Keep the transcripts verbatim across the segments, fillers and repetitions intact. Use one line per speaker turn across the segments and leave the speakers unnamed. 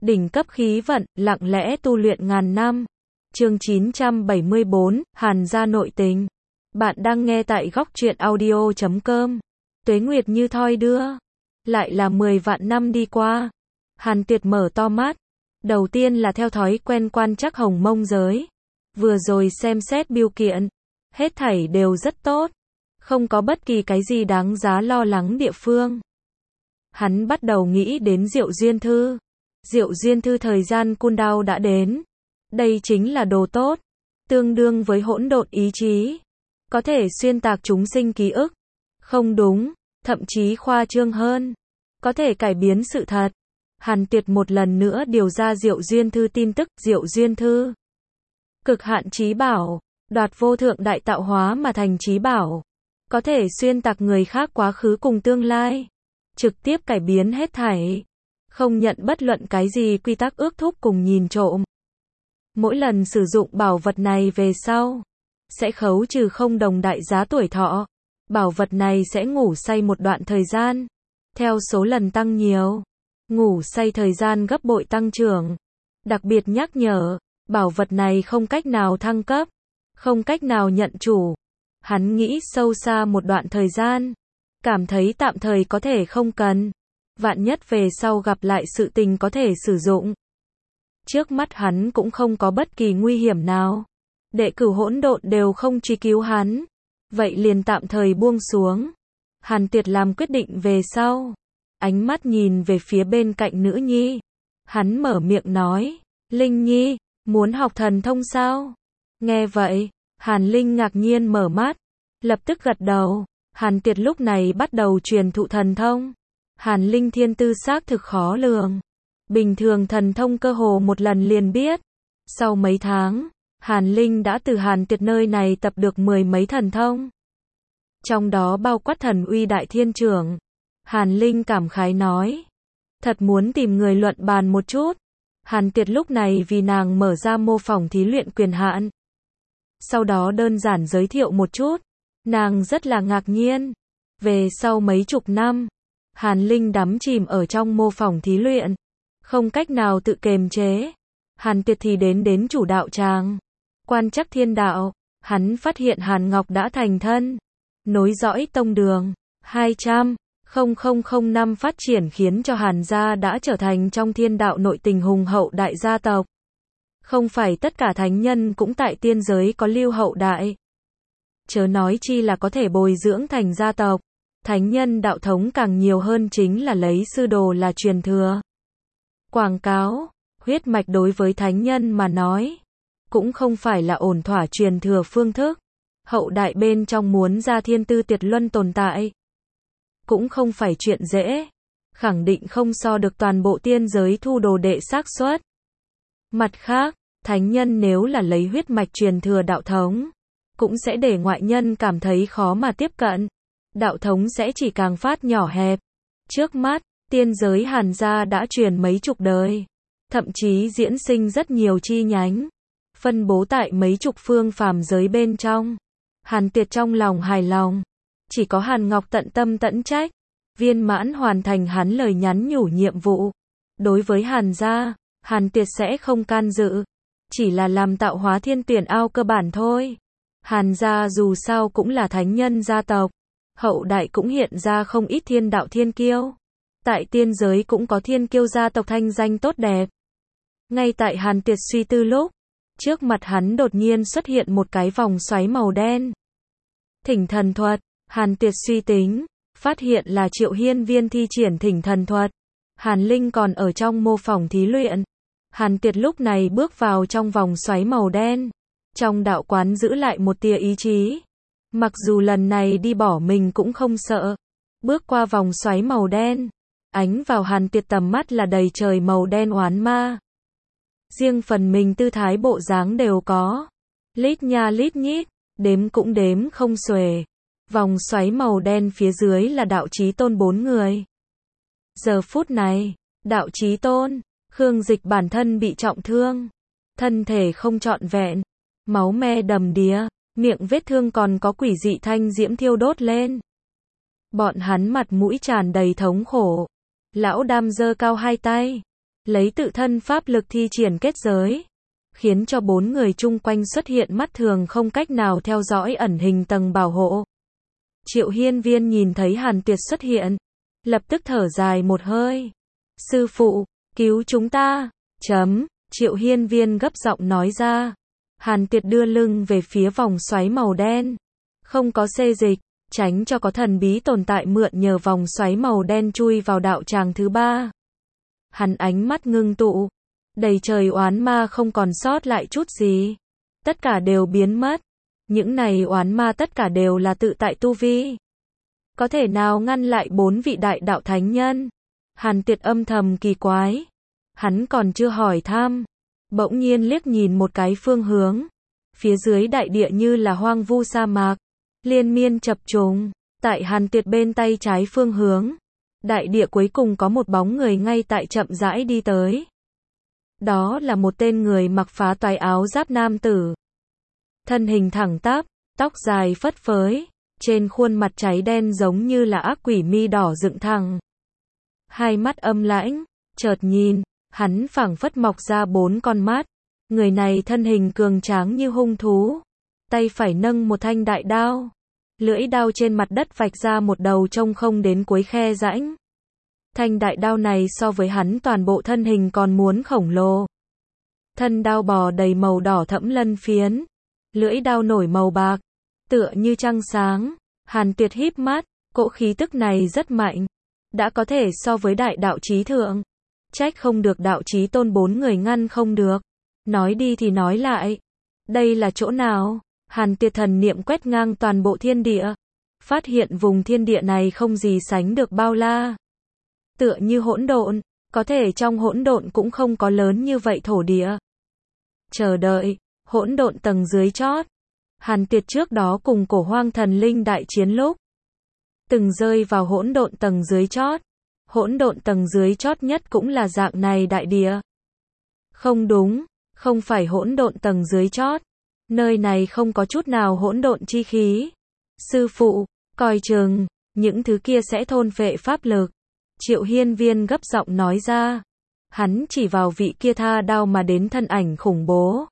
Đỉnh cấp khí vận, lặng lẽ tu luyện ngàn năm. Chương chín trăm bảy mươi bốn, Hàn gia nội tình. Bạn đang nghe tại góc truyện audio chấm com. Tuế nguyệt như thoi đưa. Lại là mười vạn năm đi qua. Hàn Tuyệt mở to mắt. Đầu tiên là theo thói quen quan trắc hồng mông giới. Vừa rồi xem xét bưu kiện. Hết thảy đều rất tốt. Không có bất kỳ cái gì đáng giá lo lắng địa phương. Hắn bắt đầu nghĩ đến Diệu Duyên Thư. Diệu Duyên Thư thời gian cooldown đã đến. Đây chính là đồ tốt. Tương đương với hỗn độn ý chí. Có thể xuyên tạc chúng sinh ký ức. Không đúng, thậm chí khoa trương hơn. Có thể cải biến sự thật. Hàn Tuyệt một lần nữa điều ra Diệu Duyên Thư tin tức. Diệu Duyên Thư. Cực hạn chí bảo. Đoạt vô thượng đại tạo hóa mà thành chí bảo. Có thể xuyên tạc người khác quá khứ cùng tương lai. Trực tiếp cải biến hết thảy. Không nhận bất luận cái gì quy tắc ước thúc cùng nhìn trộm. Mỗi lần sử dụng bảo vật này về sau, sẽ khấu trừ không đồng đại giá tuổi thọ. Bảo vật này sẽ ngủ say một đoạn thời gian. Theo số lần tăng nhiều, ngủ say thời gian gấp bội tăng trưởng. Đặc biệt nhắc nhở, bảo vật này không cách nào thăng cấp, không cách nào nhận chủ. Hắn nghĩ sâu xa một đoạn thời gian, cảm thấy tạm thời có thể không cần. Vạn nhất về sau gặp lại sự tình có thể sử dụng. Trước mắt hắn cũng không có bất kỳ nguy hiểm nào. Đệ cửu hỗn độn đều không truy cứu hắn. Vậy liền tạm thời buông xuống. Hàn Tuyệt làm quyết định về sau. Ánh mắt nhìn về phía bên cạnh nữ nhi. Hắn mở miệng nói. Linh Nhi, muốn học thần thông sao? Nghe vậy, Hàn Linh ngạc nhiên mở mắt. Lập tức gật đầu. Hàn Tuyệt lúc này bắt đầu truyền thụ thần thông. Hàn Linh thiên tư xác thực khó lường. Bình thường thần thông cơ hồ một lần liền biết. Sau mấy tháng, Hàn Linh đã từ Hàn Tuyệt nơi này tập được mười mấy thần thông. Trong đó bao quát thần uy đại thiên trưởng. Hàn Linh cảm khái nói. Thật muốn tìm người luận bàn một chút. Hàn Tuyệt lúc này vì nàng mở ra mô phỏng thí luyện quyền hạn. Sau đó đơn giản giới thiệu một chút. Nàng rất là ngạc nhiên. Về sau mấy chục năm, Hàn Linh đắm chìm ở trong mô phỏng thí luyện. Không cách nào tự kiềm chế. Hàn Tuyệt thì đến đến chủ đạo tràng. Quan trắc thiên đạo. Hắn phát hiện Hàn Ngọc đã thành thân. Nối dõi tông đường. hai trăm nghìn năm phát triển khiến cho Hàn gia đã trở thành trong thiên đạo nội tình hùng hậu đại gia tộc. Không phải tất cả thánh nhân cũng tại tiên giới có lưu hậu đại. Chớ nói chi là có thể bồi dưỡng thành gia tộc. Thánh nhân đạo thống càng nhiều hơn chính là lấy sư đồ là truyền thừa. Quảng cáo, huyết mạch đối với thánh nhân mà nói, cũng không phải là ổn thỏa truyền thừa phương thức. Hậu đại bên trong muốn ra thiên tư tuyệt luân tồn tại, cũng không phải chuyện dễ. Khẳng định không so được toàn bộ tiên giới thu đồ đệ xác suất. Mặt khác, thánh nhân nếu là lấy huyết mạch truyền thừa đạo thống, cũng sẽ để ngoại nhân cảm thấy khó mà tiếp cận. Đạo thống sẽ chỉ càng phát nhỏ hẹp. Trước mắt, tiên giới Hàn gia đã truyền mấy chục đời. Thậm chí diễn sinh rất nhiều chi nhánh. Phân bố tại mấy chục phương phàm giới bên trong. Hàn Tuyệt trong lòng hài lòng. Chỉ có Hàn Ngọc tận tâm tận trách. Viên mãn hoàn thành hắn lời nhắn nhủ nhiệm vụ. Đối với Hàn gia, Hàn Tuyệt sẽ không can dự. Chỉ là làm tạo hóa thiên tuyển ao cơ bản thôi. Hàn gia dù sao cũng là thánh nhân gia tộc. Hậu đại cũng hiện ra không ít thiên đạo thiên kiêu. Tại tiên giới cũng có thiên kiêu gia tộc thanh danh tốt đẹp. Ngay tại Hàn Tuyệt suy tư lúc, trước mặt hắn đột nhiên xuất hiện một cái vòng xoáy màu đen. Thỉnh thần thuật. Hàn Tuyệt suy tính, phát hiện là Triệu Hiên Viên thi triển thỉnh thần thuật. Hàn Linh còn ở trong mô phỏng thí luyện. Hàn Tuyệt lúc này bước vào trong vòng xoáy màu đen. Trong đạo quán giữ lại một tia ý chí. Mặc dù lần này đi bỏ mình cũng không sợ. Bước qua vòng xoáy màu đen, ánh vào Hàn Tuyệt tầm mắt là đầy trời màu đen oán ma. Riêng phần mình tư thái bộ dáng đều có. Lít nha lít nhít, đếm cũng đếm không xuể. Vòng xoáy màu đen phía dưới là đạo chí tôn bốn người. Giờ phút này, đạo chí tôn, Khương Dịch bản thân bị trọng thương. Thân thể không trọn vẹn. Máu me đầm đìa. Miệng vết thương còn có quỷ dị thanh diễm thiêu đốt lên. Bọn hắn mặt mũi tràn đầy thống khổ. Lão Đam giơ cao hai tay. lấy tự thân pháp lực thi triển kết giới, khiến cho bốn người chung quanh xuất hiện mắt thường không cách nào theo dõi ẩn hình tầng bảo hộ. Triệu Hiên Viên nhìn thấy Hàn Tuyệt xuất hiện, lập tức thở dài một hơi. Sư phụ, cứu chúng ta, chấm, Triệu Hiên Viên gấp giọng nói ra. Hàn Tuyệt đưa lưng về phía vòng xoáy màu đen, không có xê dịch, tránh cho có thần bí tồn tại mượn nhờ vòng xoáy màu đen chui vào đạo tràng thứ ba. Hắn ánh mắt ngưng tụ, đầy trời oán ma không còn sót lại chút gì, tất cả đều biến mất. Những này oán ma tất cả đều là tự tại tu vi, có thể nào ngăn lại bốn vị đại đạo thánh nhân? Hàn Tuyệt âm thầm kỳ quái, hắn còn chưa hỏi thăm, bỗng nhiên liếc nhìn một cái phương hướng, phía dưới đại địa như là hoang vu sa mạc, liên miên chập trùng. Tại Hàn Tuyệt bên tay trái phương hướng, đại địa cuối cùng có một bóng người ngay tại chậm rãi đi tới. Đó là một tên người mặc phá toái áo giáp nam tử, thân hình thẳng tắp, tóc dài phất phới, trên khuôn mặt cháy đen giống như là ác quỷ mi đỏ dựng thẳng. Hai mắt âm lãnh, chợt nhìn, hắn phảng phất mọc ra bốn con mắt. Người này thân hình cường tráng như hung thú, tay phải nâng một thanh đại đao, lưỡi đao trên mặt đất vạch ra một đầu trông không đến cuối khe rãnh. Thanh đại đao này so với hắn toàn bộ thân hình còn muốn khổng lồ. Thân đao bò đầy màu đỏ thẫm lân phiến, lưỡi đao nổi màu bạc, tựa như trăng sáng. Hàn Tuyệt híp mắt, cỗ khí tức này rất mạnh, đã có thể so với đại đạo chí thượng. Trách không được đạo chí tôn bốn người ngăn không được. Nói đi thì nói lại, đây là chỗ nào? Hàn Tuyệt thần niệm quét ngang toàn bộ thiên địa, phát hiện vùng thiên địa này không gì sánh được bao la. Tựa như hỗn độn, có thể trong hỗn độn cũng không có lớn như vậy thổ địa. Chờ đợi, hỗn độn tầng dưới chót. Hàn Tuyệt trước đó cùng Cổ Hoang Thần Linh đại chiến lúc, từng rơi vào hỗn độn tầng dưới chót. Hỗn độn tầng dưới chót nhất cũng là dạng này đại địa. Không đúng, không phải hỗn độn tầng dưới chót. Nơi này không có chút nào hỗn độn chi khí. Sư phụ, coi chừng, những thứ kia sẽ thôn phệ pháp lực. Triệu Hiên Viên gấp giọng nói ra. Hắn chỉ vào vị kia tha đao mà đến thân ảnh khủng bố.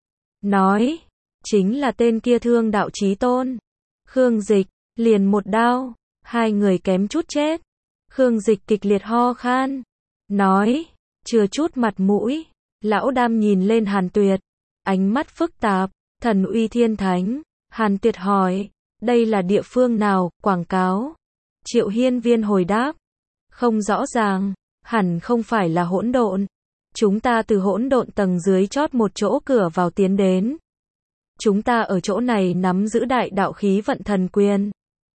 Nói, chính là tên kia Thương Đạo Chí Tôn. Khương Dịch, liền một đao, hai người kém chút chết. Khương Dịch kịch liệt ho khan, nói, chừa chút mặt mũi. Lão Đam nhìn lên Hàn Tuyệt, ánh mắt phức tạp. Thần uy thiên thánh. Hàn Tuyệt hỏi, đây là địa phương nào, quảng cáo? Triệu Hiên Viên hồi đáp, không rõ ràng, hẳn không phải là hỗn độn. Chúng ta từ hỗn độn tầng dưới chót một chỗ cửa vào tiến đến. Chúng ta ở chỗ này nắm giữ đại đạo khí vận thần quyền.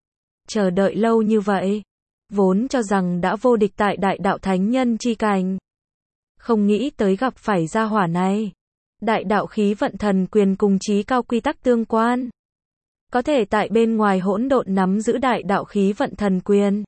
Chờ đợi lâu như vậy, vốn cho rằng đã vô địch tại đại đạo thánh nhân chi cảnh. Không nghĩ tới gặp phải gia hỏa này. Đại đạo khí vận thần quyền cùng chí cao quy tắc tương quan. Có thể tại bên ngoài hỗn độn nắm giữ đại đạo khí vận thần quyền.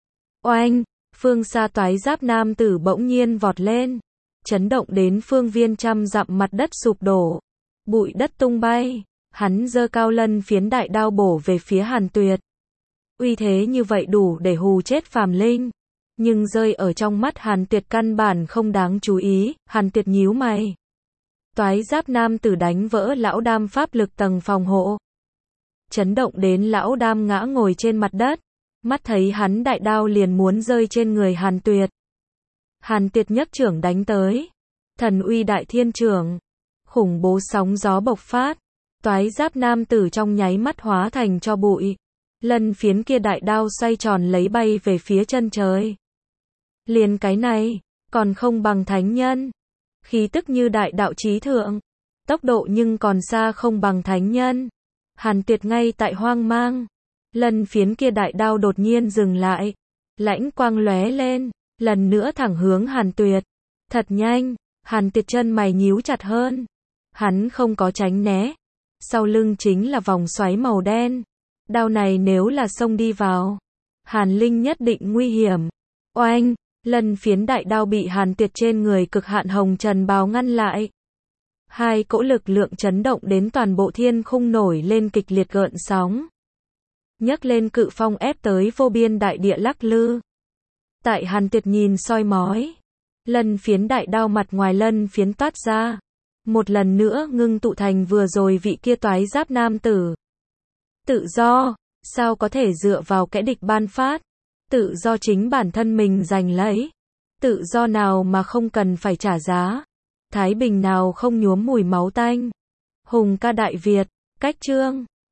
Oanh, phương xa toái giáp nam tử bỗng nhiên vọt lên, chấn động đến phương viên trăm dặm mặt đất sụp đổ, bụi đất tung bay. Hắn giơ cao lân phiến đại đao bổ về phía Hàn Tuyệt. Uy thế như vậy đủ để hù chết phàm linh, nhưng rơi ở trong mắt Hàn Tuyệt căn bản không đáng chú ý. Hàn Tuyệt nhíu mày. Toái giáp nam tử đánh vỡ lão Đam pháp lực tầng phòng hộ, chấn động đến lão Đam ngã ngồi trên mặt đất, mắt thấy hắn đại đao liền muốn rơi trên người Hàn Tuyệt. Hàn Tuyệt nhấc trưởng đánh tới, thần uy đại thiên trưởng, khủng bố sóng gió bộc phát, toái giáp nam tử trong nháy mắt hóa thành tro bụi, lân phiến kia đại đao xoay tròn lấy bay về phía chân trời. Liền cái này, còn không bằng thánh nhân. Khí tức như đại đạo chí thượng, tốc độ nhưng còn xa không bằng thánh nhân. Hàn Tuyệt ngay tại hoang mang, lân phiến kia đại đao đột nhiên dừng lại, lãnh quang lóe lên, lần nữa thẳng hướng Hàn Tuyệt. Thật nhanh, Hàn Tuyệt chân mày nhíu chặt hơn. Hắn không có tránh né, sau lưng chính là vòng xoáy màu đen. Đao này nếu là xông đi vào, Hàn Linh nhất định nguy hiểm. Oanh, lân phiến đại đao bị Hàn Tuyệt trên người cực hạn hồng trần bào ngăn lại. Hai cỗ lực lượng chấn động đến toàn bộ thiên khung nổi lên kịch liệt gợn sóng, nhấc lên cự phong ép tới vô biên đại địa lắc lư. Tại Hàn Tuyệt nhìn soi mói, Lân phiến đại đao mặt ngoài lân phiến toát ra. Một lần nữa ngưng tụ thành vừa rồi vị kia toái giáp nam tử. Tự do, sao có thể dựa vào kẻ địch ban phát? Tự do chính bản thân mình giành lấy. Tự do nào mà không cần phải trả giá? Thái bình nào không nhuốm mùi máu tanh? Hùng ca Đại Việt, cách chương